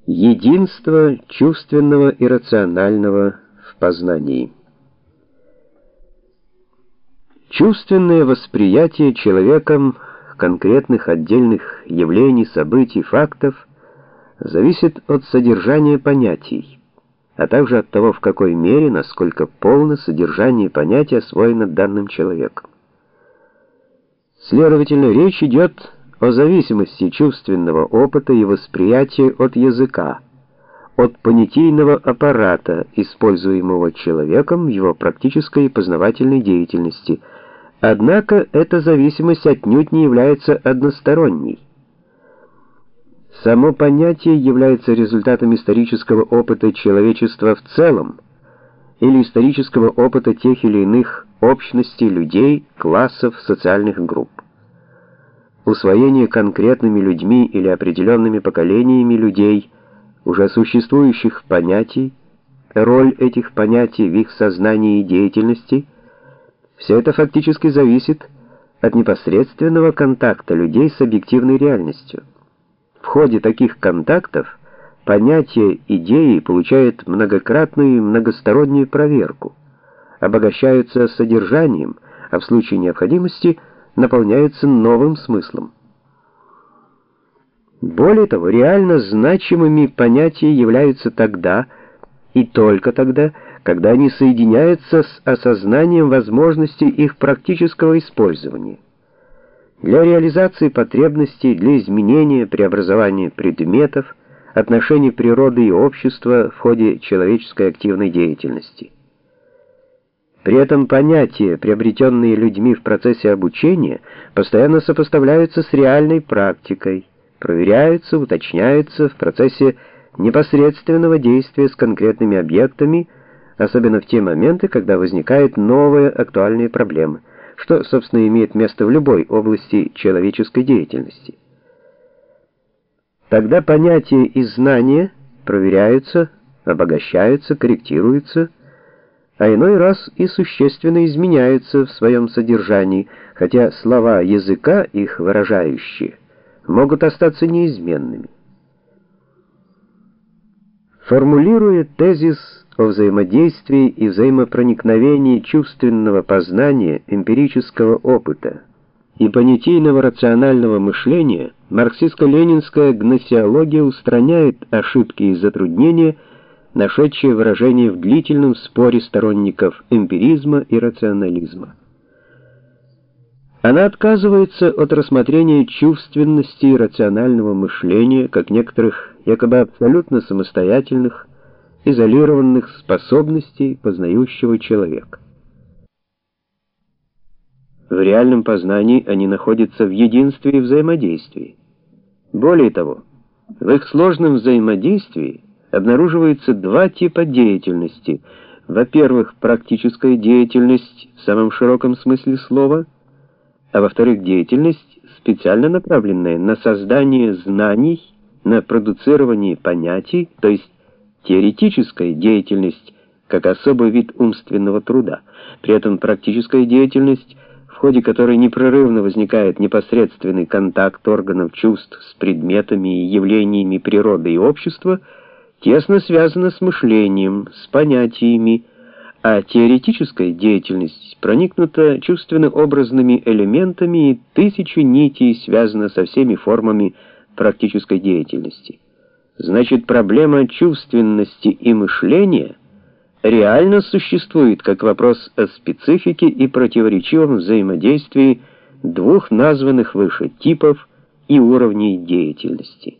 Единство чувственного и рационального в познании. Чувственное восприятие человеком конкретных отдельных явлений, событий, фактов зависит от содержания понятий, а также от того, в какой мере, насколько полно содержание понятия освоено данным человеком. Следовательно, речь идет о зависимости чувственного опыта и восприятия от языка, от понятийного аппарата, используемого человеком в его практической и познавательной деятельности. Однако эта зависимость отнюдь не является односторонней. Само понятие является результатом исторического опыта человечества в целом или исторического опыта тех или иных общностей людей, классов, социальных групп. Усвоение конкретными людьми или определенными поколениями людей уже существующих понятий, роль этих понятий в их сознании и деятельности — все это фактически зависит от непосредственного контакта людей с объективной реальностью. В ходе таких контактов понятия, идеи получают многократную и многостороннюю проверку, обогащаются содержанием, а в случае необходимости наполняются новым смыслом. Более того, реально значимыми понятия являются тогда и только тогда, когда они соединяются с осознанием возможности их практического использования. Для реализации потребностей, для изменения, преобразования предметов, отношений природы и общества в ходе человеческой активной деятельности. При этом понятия, приобретенные людьми в процессе обучения, постоянно сопоставляются с реальной практикой, проверяются, уточняются в процессе непосредственного действия с конкретными объектами, особенно в те моменты, когда возникают новые актуальные проблемы, что, собственно, имеет место в любой области человеческой деятельности. Тогда понятия и знания проверяются, обогащаются, корректируются, а иной раз и существенно изменяются в своем содержании, хотя слова языка, их выражающие, могут остаться неизменными. Формулируя тезис о взаимодействии и взаимопроникновении чувственного познания, эмпирического опыта и понятийного рационального мышления, марксистско-ленинская гносеология устраняет ошибки и затруднения, нашедшие выражение в длительном споре сторонников эмпиризма и рационализма. Она отказывается от рассмотрения чувственности и рационального мышления как некоторых якобы абсолютно самостоятельных, изолированных способностей познающего человека. В реальном познании они находятся в единстве и взаимодействии. Более того, в их сложном взаимодействии обнаруживаются два типа деятельности. Во-первых, практическая деятельность в самом широком смысле слова, а во-вторых, деятельность, специально направленная на создание знаний, на продуцирование понятий, то есть теоретическая деятельность как особый вид умственного труда. При этом практическая деятельность, в ходе которой непрерывно возникает непосредственный контакт органов чувств с предметами и явлениями природы и общества, тесно связана с мышлением, с понятиями, а теоретическая деятельность проникнута чувственно-образными элементами и тысячу нитей связана со всеми формами практической деятельности. Значит, проблема чувственности и мышления реально существует как вопрос о специфике и противоречивом взаимодействии двух названных выше типов и уровней деятельности.